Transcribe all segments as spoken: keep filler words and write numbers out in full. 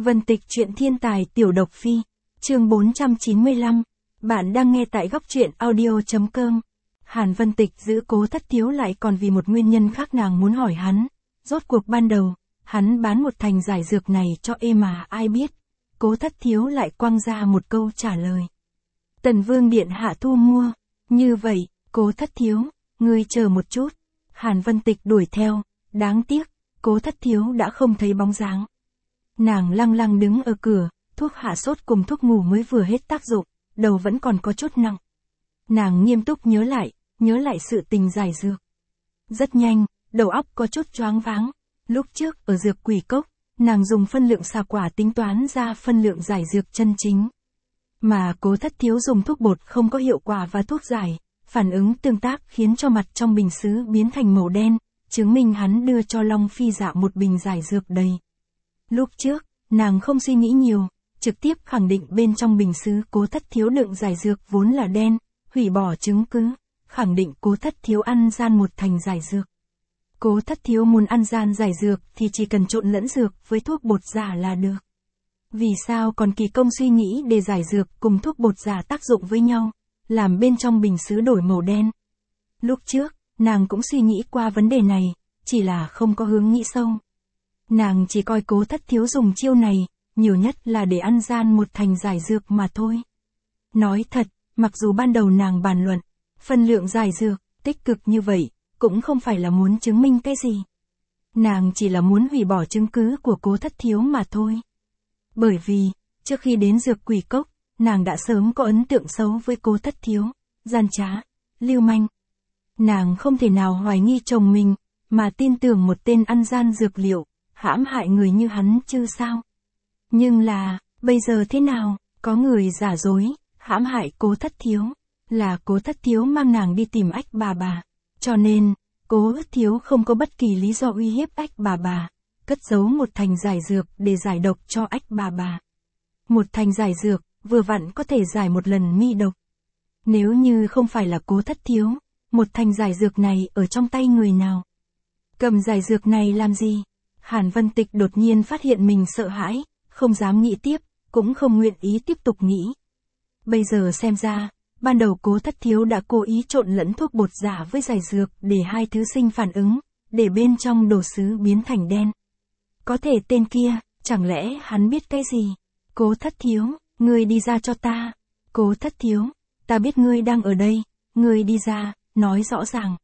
Vân Tịch truyện thiên tài tiểu độc phi, chương bốn trăm chín mươi lăm, bạn đang nghe tại góc truyện audio.com. Hàn Vân Tịch giữ Cố Thất Thiếu lại còn vì một nguyên nhân khác, nàng muốn hỏi hắn, rốt cuộc ban đầu, hắn bán một thành giải dược này cho ê mà ai biết. Cố Thất Thiếu lại quăng ra một câu trả lời. Tần Vương điện hạ thu mua, như vậy, Cố Thất Thiếu, ngươi chờ một chút. Hàn Vân Tịch đuổi theo, đáng tiếc, Cố Thất Thiếu đã không thấy bóng dáng. Nàng lăng lăng đứng ở cửa, thuốc hạ sốt cùng thuốc ngủ mới vừa hết tác dụng, đầu vẫn còn có chút nặng. Nàng nghiêm túc nhớ lại, nhớ lại sự tình giải dược. Rất nhanh, đầu óc có chút choáng váng. Lúc trước ở dược quỷ cốc, nàng dùng phân lượng xà quả tính toán ra phân lượng giải dược chân chính. Mà Cố Thất Thiếu dùng thuốc bột không có hiệu quả và thuốc giải, phản ứng tương tác khiến cho mặt trong bình sứ biến thành màu đen, chứng minh hắn đưa cho Long Phi Dạ một bình giải dược đầy. Lúc trước, nàng không suy nghĩ nhiều, trực tiếp khẳng định bên trong bình sứ Cố Thất Thiếu đựng giải dược vốn là đen, hủy bỏ chứng cứ, khẳng định Cố Thất Thiếu ăn gian một thành giải dược. Cố Thất Thiếu muốn ăn gian giải dược thì chỉ cần trộn lẫn dược với thuốc bột giả là được. Vì sao còn kỳ công suy nghĩ để giải dược cùng thuốc bột giả tác dụng với nhau, làm bên trong bình sứ đổi màu đen? Lúc trước, nàng cũng suy nghĩ qua vấn đề này, chỉ là không có hướng nghĩ sâu. Nàng chỉ coi Cố Thất Thiếu dùng chiêu này, nhiều nhất là để ăn gian một thành giải dược mà thôi. Nói thật, mặc dù ban đầu nàng bàn luận, phân lượng giải dược, tích cực như vậy, cũng không phải là muốn chứng minh cái gì. Nàng chỉ là muốn hủy bỏ chứng cứ của Cố Thất Thiếu mà thôi. Bởi vì, trước khi đến dược quỷ cốc, nàng đã sớm có ấn tượng xấu với Cố Thất Thiếu, gian trá, lưu manh. Nàng không thể nào hoài nghi chồng mình, mà tin tưởng một tên ăn gian dược liệu, hãm hại người như hắn chứ sao. Nhưng là, bây giờ thế nào, có người giả dối, hãm hại Cố Thất Thiếu, là Cố Thất Thiếu mang nàng đi tìm ách bà bà. Cho nên, Cố Thất Thiếu không có bất kỳ lý do uy hiếp ách bà bà, cất giấu một thành giải dược để giải độc cho ách bà bà. Một thành giải dược, vừa vặn có thể giải một lần mi độc. Nếu như không phải là Cố Thất Thiếu, một thành giải dược này ở trong tay người nào? Cầm giải dược này làm gì? Hàn Vân Tịch đột nhiên phát hiện mình sợ hãi, không dám nghĩ tiếp, cũng không nguyện ý tiếp tục nghĩ. Bây giờ xem ra, ban đầu Cố Thất Thiếu đã cố ý trộn lẫn thuốc bột giả với giải dược để hai thứ sinh phản ứng, để bên trong đồ sứ biến thành đen. Có thể tên kia, chẳng lẽ hắn biết cái gì? Cố Thất Thiếu, ngươi đi ra cho ta. Cố Thất Thiếu, ta biết ngươi đang ở đây, ngươi đi ra, nói rõ ràng.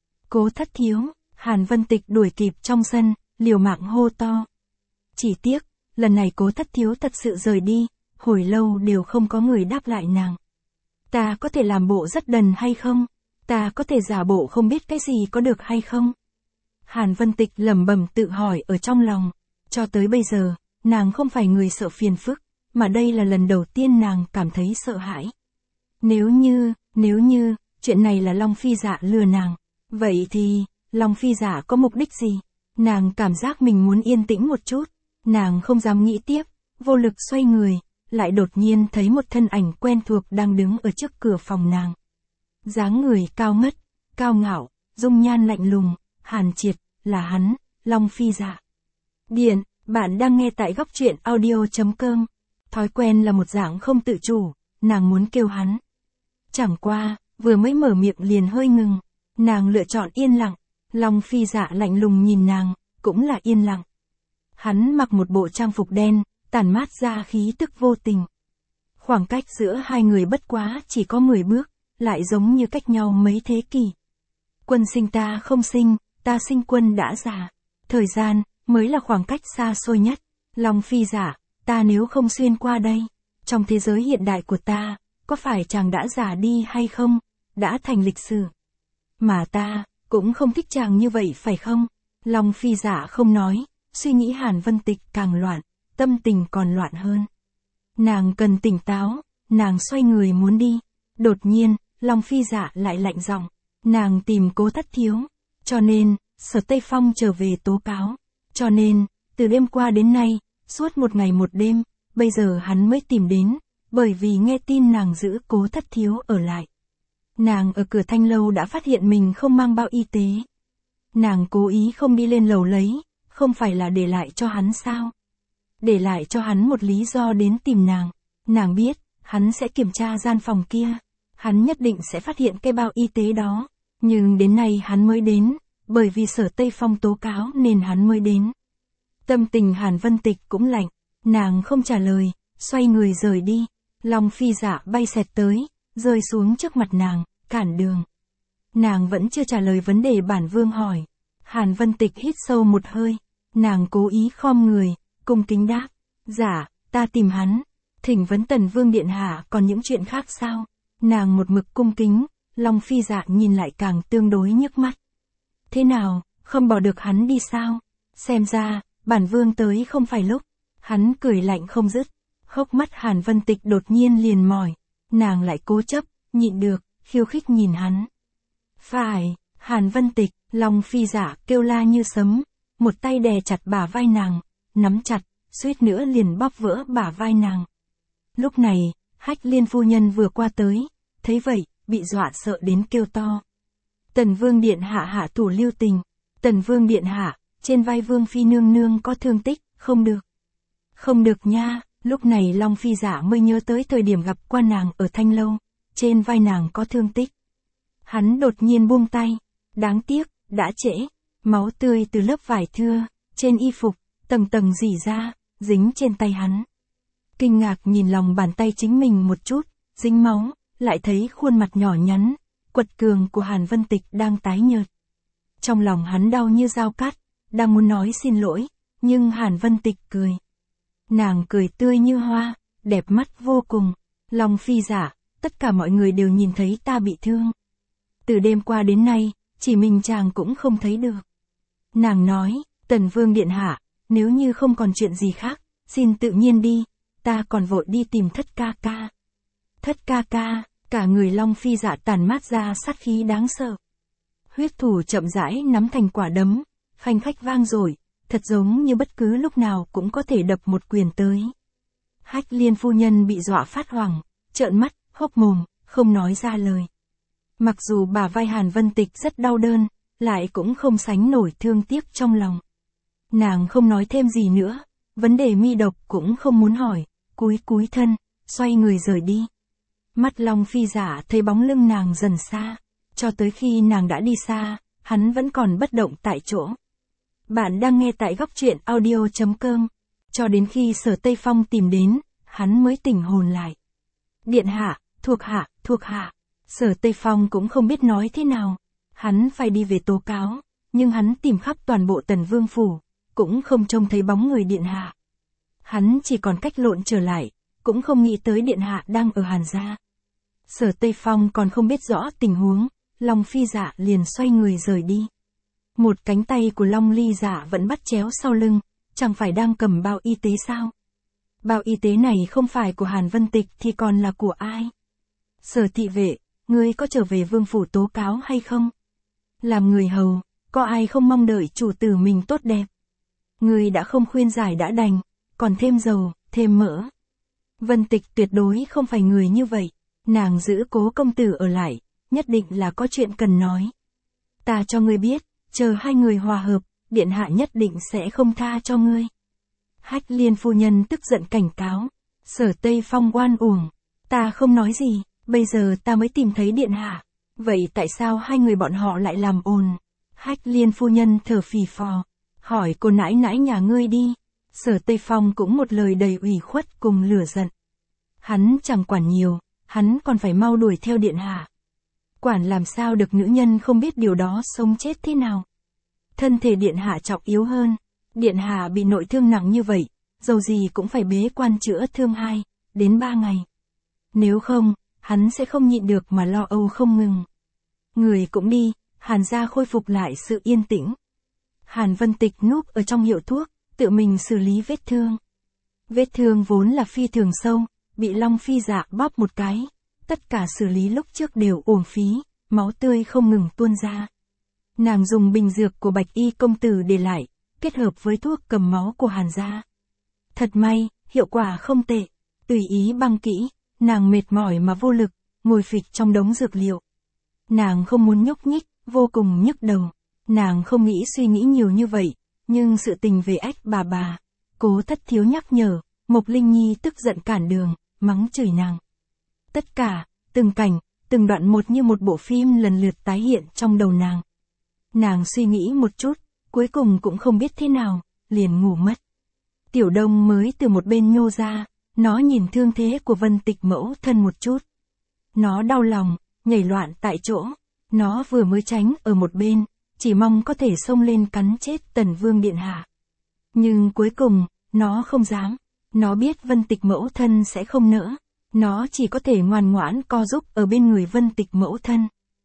Cố Thất Thiếu, Hàn Vân Tịch đuổi kịp trong sân, liều mạng hô to. Chỉ tiếc, lần này Cố Thất Thiếu thật sự rời đi, hồi lâu đều không có người đáp lại nàng. Ta có thể làm bộ rất đần hay không? Ta có thể giả bộ không biết cái gì có được hay không? Hàn Vân Tịch lẩm bẩm tự hỏi ở trong lòng. Cho tới bây giờ, nàng không phải người sợ phiền phức, mà đây là lần đầu tiên nàng cảm thấy sợ hãi. Nếu như, nếu như, chuyện này là Long Phi Dạ lừa nàng, vậy thì, Long Phi Dạ có mục đích gì? Nàng cảm giác mình muốn yên tĩnh một chút, nàng không dám nghĩ tiếp, vô lực xoay người, lại đột nhiên thấy một thân ảnh quen thuộc đang đứng ở trước cửa phòng nàng. Dáng người cao ngất, cao ngạo, dung nhan lạnh lùng, Hàn Triệt, là hắn, Long Phi Dạ. Điện, bạn đang nghe tại góc truyện audio.com. Thói quen là một dạng không tự chủ, nàng muốn kêu hắn. Chẳng qua, vừa mới mở miệng liền hơi ngừng, nàng lựa chọn yên lặng, Long Phi Dạ lạnh lùng nhìn nàng, cũng là yên lặng. Hắn mặc một bộ trang phục đen, tản mát ra khí tức vô tình. Khoảng cách giữa hai người bất quá chỉ có mười bước, lại giống như cách nhau mấy thế kỷ. Quân sinh ta không sinh, ta sinh quân đã già. Thời gian, mới là khoảng cách xa xôi nhất. Long Phi Dạ, ta nếu không xuyên qua đây, trong thế giới hiện đại của ta, có phải chàng đã già đi hay không, đã thành lịch sử. Mà ta, cũng không thích chàng như vậy phải không? Long Phi Dạ không nói, suy nghĩ Hàn Vân Tịch càng loạn, tâm tình còn loạn hơn. Nàng cần tỉnh táo, nàng xoay người muốn đi. Đột nhiên, Long Phi Dạ lại lạnh giọng, nàng tìm Cố Thất Thiếu, cho nên, Sở Tây Phong trở về tố cáo. Cho nên, từ đêm qua đến nay, suốt một ngày một đêm, bây giờ hắn mới tìm đến, bởi vì nghe tin nàng giữ Cố Thất Thiếu ở lại. Nàng ở cửa thanh lâu đã phát hiện mình không mang bao y tế. Nàng cố ý không đi lên lầu lấy, không phải là để lại cho hắn sao? để lại cho hắn một lý do đến tìm nàng. Nàng biết, hắn sẽ kiểm tra gian phòng kia. Hắn nhất định sẽ phát hiện cái bao y tế đó. Nhưng đến nay hắn mới đến, bởi vì Sở Tây Phong tố cáo nên hắn mới đến. Tâm tình Hàn Vân Tịch cũng lạnh, nàng không trả lời, xoay người rời đi. Long Phi Dạ bay xẹt tới, rơi xuống trước mặt nàng, cản đường. Nàng vẫn chưa trả lời vấn đề bản vương hỏi. Hàn Vân Tịch hít sâu một hơi, nàng cố ý khom người, cung kính đáp. Dạ, ta tìm hắn. Thỉnh vấn Tần Vương điện hạ còn những chuyện khác sao? Nàng một mực cung kính, Long Phi Dạ nhìn lại càng tương đối nhức mắt. Thế nào, không bỏ được hắn đi sao? Xem ra, bản vương tới không phải lúc. Hắn cười lạnh không dứt. Hốc mắt Hàn Vân Tịch đột nhiên liền mỏi. Nàng lại cố chấp, nhịn được, khiêu khích nhìn hắn. Phải, Hàn Vân Tịch, Long Phi Dạ kêu la như sấm. Một tay đè chặt bả vai nàng, nắm chặt, suýt nữa liền bóp vỡ bả vai nàng. Lúc này, Hách Liên phu nhân vừa qua tới, thấy vậy, bị dọa sợ đến kêu to. Tần Vương điện hạ hạ thủ lưu tình. Tần Vương điện hạ, trên vai Vương phi nương nương có thương tích, không được. Không được nha, lúc này Long Phi Dạ mới nhớ tới thời điểm gặp qua nàng ở Thanh Lâu, trên vai nàng có thương tích. Hắn đột nhiên buông tay, đáng tiếc, đã trễ, máu tươi từ lớp vải thưa, trên y phục, tầng tầng rỉ ra, dính trên tay hắn. Kinh ngạc nhìn lòng bàn tay chính mình một chút, dính máu, lại thấy khuôn mặt nhỏ nhắn, quật cường của Hàn Vân Tịch đang tái nhợt. Trong lòng hắn đau như dao cắt, đang muốn nói xin lỗi, nhưng Hàn Vân Tịch cười. Nàng cười tươi như hoa, đẹp mắt vô cùng. Long Phi Dạ, tất cả mọi người đều nhìn thấy ta bị thương. Từ đêm qua đến nay, chỉ mình chàng cũng không thấy được. Nàng nói, Tần Vương điện hạ, nếu như không còn chuyện gì khác, xin tự nhiên đi, ta còn vội đi tìm Thất ca ca. Thất ca ca, cả người Long Phi Dạ tàn mát ra sát khí đáng sợ. Huyết thủ chậm rãi nắm thành quả đấm, phanh phách vang rồi, thật giống như bất cứ lúc nào cũng có thể đập một quyền tới. Hách Liên phu nhân bị dọa phát hoảng, trợn mắt, hốc mồm, không nói ra lời. Mặc dù bả vai Hàn Vân Tịch rất đau đớn, lại cũng không sánh nổi thương tiếc trong lòng. Nàng không nói thêm gì nữa, vấn đề mi độc cũng không muốn hỏi, cúi cúi thân, xoay người rời đi. Mắt Long Phi Dạ thấy bóng lưng nàng dần xa, cho tới khi nàng đã đi xa, hắn vẫn còn bất động tại chỗ. Bạn đang nghe tại góc truyện audio chấm com. Cho đến khi Sở Tây Phong tìm đến, hắn mới tỉnh hồn lại. Điện hạ, thuộc hạ, thuộc hạ. Sở Tây Phong cũng không biết nói thế nào. Hắn phải đi về tố cáo, nhưng hắn tìm khắp toàn bộ Tần Vương phủ, cũng không trông thấy bóng người điện hạ. Hắn chỉ còn cách lộn trở lại, cũng không nghĩ tới điện hạ đang ở Hàn gia. Sở Tây Phong còn không biết rõ tình huống, Long Phi Dạ liền xoay người rời đi. Một cánh tay của Long Ly Dạ vẫn bắt chéo sau lưng, chẳng phải đang cầm bao y tế sao? Bao y tế này không phải của Hàn Vân Tịch thì còn là của ai? Sở thị vệ, ngươi có trở về vương phủ tố cáo hay không? Làm người hầu, có ai không mong đợi chủ tử mình tốt đẹp? Ngươi đã không khuyên giải đã đành, còn thêm dầu, thêm mỡ. Vân Tịch tuyệt đối không phải người như vậy, nàng giữ Cố công tử ở lại, nhất định là có chuyện cần nói. Ta cho ngươi biết, chờ hai người hòa hợp, điện hạ nhất định sẽ không tha cho ngươi. Hách Liên phu nhân tức giận cảnh cáo. Sở Tây Phong oan uổng. Ta không nói gì, bây giờ ta mới tìm thấy điện hạ. Vậy tại sao hai người bọn họ lại làm ồn? Hách Liên phu nhân thở phì phò. Hỏi cô nãi nãi nhà ngươi đi. Sở Tây Phong cũng một lời đầy ủy khuất cùng lửa giận. Hắn chẳng quản nhiều, hắn còn phải mau đuổi theo điện hạ. Quản làm sao được nữ nhân không biết điều đó sống chết thế nào. Thân thể điện hạ trọng yếu hơn. Điện hạ bị nội thương nặng như vậy, dầu gì cũng phải bế quan chữa thương hai, đến ba ngày. Nếu không, hắn sẽ không nhịn được mà lo âu không ngừng. Người cũng đi, Hàn gia khôi phục lại sự yên tĩnh. Hàn Vân Tịch núp ở trong hiệu thuốc, tự mình xử lý vết thương. Vết thương vốn là phi thường sâu, bị Long Phi Dạ bóp một cái. Tất cả xử lý lúc trước đều uổng phí, máu tươi không ngừng tuôn ra. Nàng dùng bình dược của Bạch Y công tử để lại, kết hợp với thuốc cầm máu của Hàn gia. Thật may, hiệu quả không tệ. Tùy ý băng kỹ, nàng mệt mỏi mà vô lực, ngồi phịch trong đống dược liệu. Nàng không muốn nhúc nhích, vô cùng nhức đầu. Nàng không nghĩ suy nghĩ nhiều như vậy, nhưng sự tình về Ách bà bà, Cố Thất Thiếu nhắc nhở, Mộc Linh Nhi tức giận cản đường, mắng chửi nàng. Tất cả, từng cảnh, từng đoạn một như một bộ phim lần lượt tái hiện trong đầu nàng. Nàng suy nghĩ một chút, cuối cùng cũng không biết thế nào, liền ngủ mất. Tiểu Đông mới từ một bên nhô ra, nó nhìn thương thế của Vân Tịch mẫu thân một chút. Nó đau lòng, nhảy loạn tại chỗ, nó vừa mới tránh ở một bên, chỉ mong có thể xông lên cắn chết Tần Vương điện hạ. Nhưng cuối cùng, nó không dám, nó biết Vân Tịch mẫu thân sẽ không nỡ, nó chỉ có thể ngoan ngoãn co giúp ở bên người Vân Tịch mẫu thân.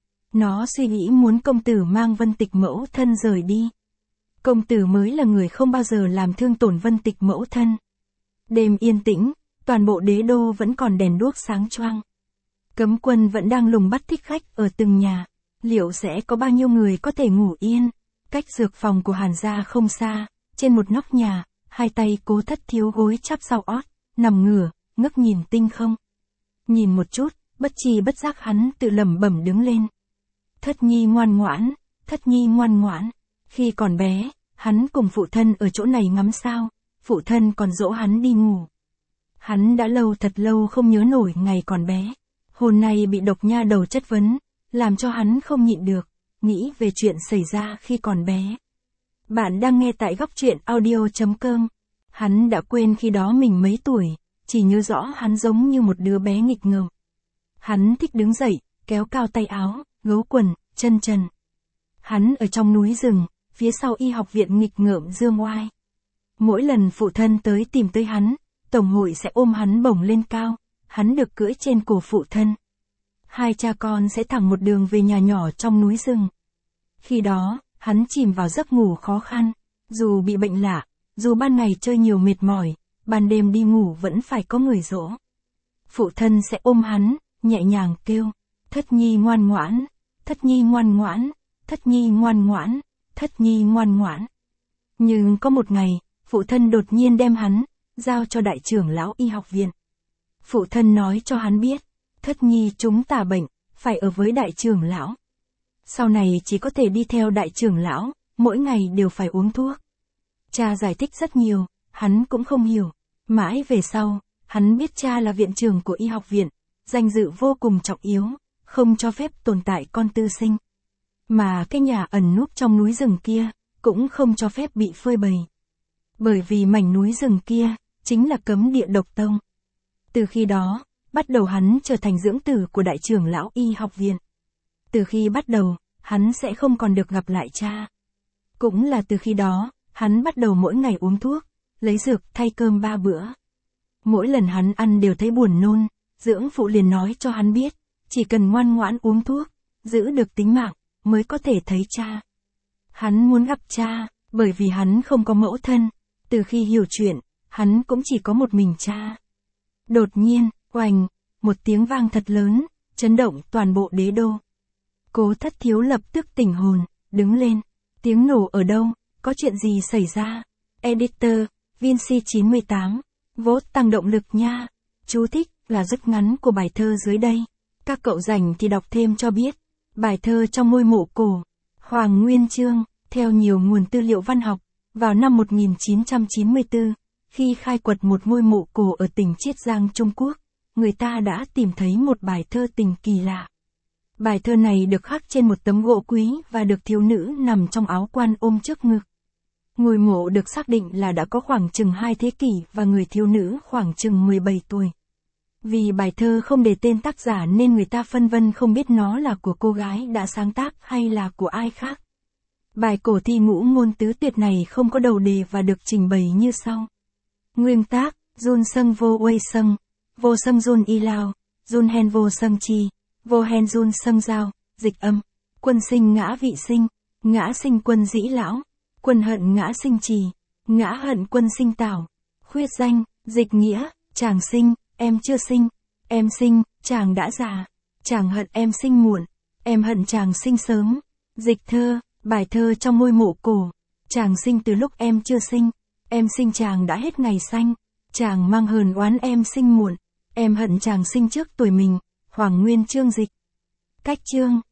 Nó suy nghĩ muốn công tử mang Vân Tịch mẫu thân rời đi. Công tử mới là người không bao giờ làm thương tổn Vân Tịch mẫu thân. Đêm yên tĩnh, toàn bộ đế đô vẫn còn đèn đuốc sáng choang. Cấm quân vẫn đang lùng bắt thích khách ở từng nhà. Liệu sẽ có bao nhiêu người có thể ngủ yên? Cách dược phòng của Hàn gia không xa, trên một nóc nhà, hai tay Cố Thất Thiếu gối chắp sau ót, nằm ngửa, ngước nhìn tinh không. Nhìn một chút, bất chi bất giác hắn tự lẩm bẩm đứng lên. Thất Nhi ngoan ngoãn, Thất Nhi ngoan ngoãn. Khi còn bé, hắn cùng phụ thân ở chỗ này ngắm sao, phụ thân còn dỗ hắn đi ngủ. Hắn đã lâu thật lâu không nhớ nổi ngày còn bé. Hôm nay bị độc nha đầu chất vấn, làm cho hắn không nhịn được, nghĩ về chuyện xảy ra khi còn bé. Bạn đang nghe tại góc truyện audio chấm com. Hắn đã quên khi đó mình mấy tuổi, chỉ nhớ rõ hắn giống như một đứa bé nghịch ngợm. Hắn thích đứng dậy, kéo cao tay áo, gấu quần, chân trần. Hắn ở trong núi rừng, phía sau y học viện nghịch ngợm dương oai. Mỗi lần phụ thân tới tìm tới hắn, tổng hội sẽ ôm hắn bổng lên cao, hắn được cưỡi trên cổ phụ thân. Hai cha con sẽ thẳng một đường về nhà nhỏ trong núi rừng. Khi đó, hắn chìm vào giấc ngủ khó khăn, dù bị bệnh lạ, dù ban ngày chơi nhiều mệt mỏi, ban đêm đi ngủ vẫn phải có người dỗ. Phụ thân sẽ ôm hắn, nhẹ nhàng kêu, Thất Nhi ngoan ngoãn, Thất Nhi ngoan ngoãn, Thất Nhi ngoan ngoãn, Thất Nhi ngoan ngoãn. Nhưng có một ngày, phụ thân đột nhiên đem hắn, giao cho đại trưởng lão y học viện. Phụ thân nói cho hắn biết, Thất Nhi chúng tà bệnh, phải ở với đại trưởng lão. Sau này chỉ có thể đi theo đại trưởng lão, mỗi ngày đều phải uống thuốc. Cha giải thích rất nhiều, hắn cũng không hiểu. Mãi về sau, hắn biết cha là viện trưởng của y học viện, danh dự vô cùng trọng yếu, không cho phép tồn tại con tư sinh. Mà cái nhà ẩn núp trong núi rừng kia, cũng không cho phép bị phơi bày. Bởi vì mảnh núi rừng kia, chính là cấm địa độc tông. Từ khi đó, bắt đầu hắn trở thành dưỡng tử của đại trưởng lão y học viện. Từ khi bắt đầu, hắn sẽ không còn được gặp lại cha. Cũng là từ khi đó, hắn bắt đầu mỗi ngày uống thuốc, lấy dược thay cơm ba bữa. Mỗi lần hắn ăn đều thấy buồn nôn, dưỡng phụ liền nói cho hắn biết, chỉ cần ngoan ngoãn uống thuốc, giữ được tính mạng, mới có thể thấy cha. Hắn muốn gặp cha, bởi vì hắn không có mẫu thân, từ khi hiểu chuyện, hắn cũng chỉ có một mình cha. Đột nhiên, oành, một tiếng vang thật lớn, chấn động toàn bộ đế đô. Cố Thất Thiếu lập tức tỉnh hồn, đứng lên. Tiếng nổ ở đâu, có chuyện gì xảy ra? Editor, Vinci chín mươi tám, vote tăng động lực nha. Chú thích là rất ngắn của bài thơ dưới đây. Các cậu rảnh thì đọc thêm cho biết. Bài thơ trong ngôi mộ cổ. Hoàng Nguyên Chương, theo nhiều nguồn tư liệu văn học, vào năm một nghìn chín trăm chín mươi tư, khi khai quật một ngôi mộ cổ ở tỉnh Chiết Giang Trung Quốc, người ta đã tìm thấy một bài thơ tình kỳ lạ. Bài thơ này được khắc trên một tấm gỗ quý và được thiếu nữ nằm trong áo quan ôm trước ngực. Ngôi mộ được xác định là đã có khoảng chừng hai thế kỷ và người thiếu nữ khoảng chừng mười bảy tuổi. Vì bài thơ không đề tên tác giả nên người ta phân vân không biết nó là của cô gái đã sáng tác hay là của ai khác. Bài cổ thi ngũ ngôn tứ tuyệt này không có đầu đề và được trình bày như sau. Nguyên tác, Jun Sung Vô Wei Sung, Vô Sung Jun Y Lao, Jun Hen Vô Sung Chi, Vô Hen Jun Sung Giao, dịch âm. Quân sinh ngã vị sinh, ngã sinh quân dĩ lão, quân hận ngã sinh trì, ngã hận quân sinh tảo. Khuyết danh, dịch nghĩa, chàng sinh, em chưa sinh, em sinh, chàng đã già, chàng hận em sinh muộn, em hận chàng sinh sớm. Dịch thơ, bài thơ trong ngôi mộ cổ. Chàng sinh từ lúc em chưa sinh, em sinh chàng đã hết ngày xanh, chàng mang hờn oán em sinh muộn, em hận chàng sinh trước tuổi mình. Hoàng Nguyên Chương dịch. Cách chương.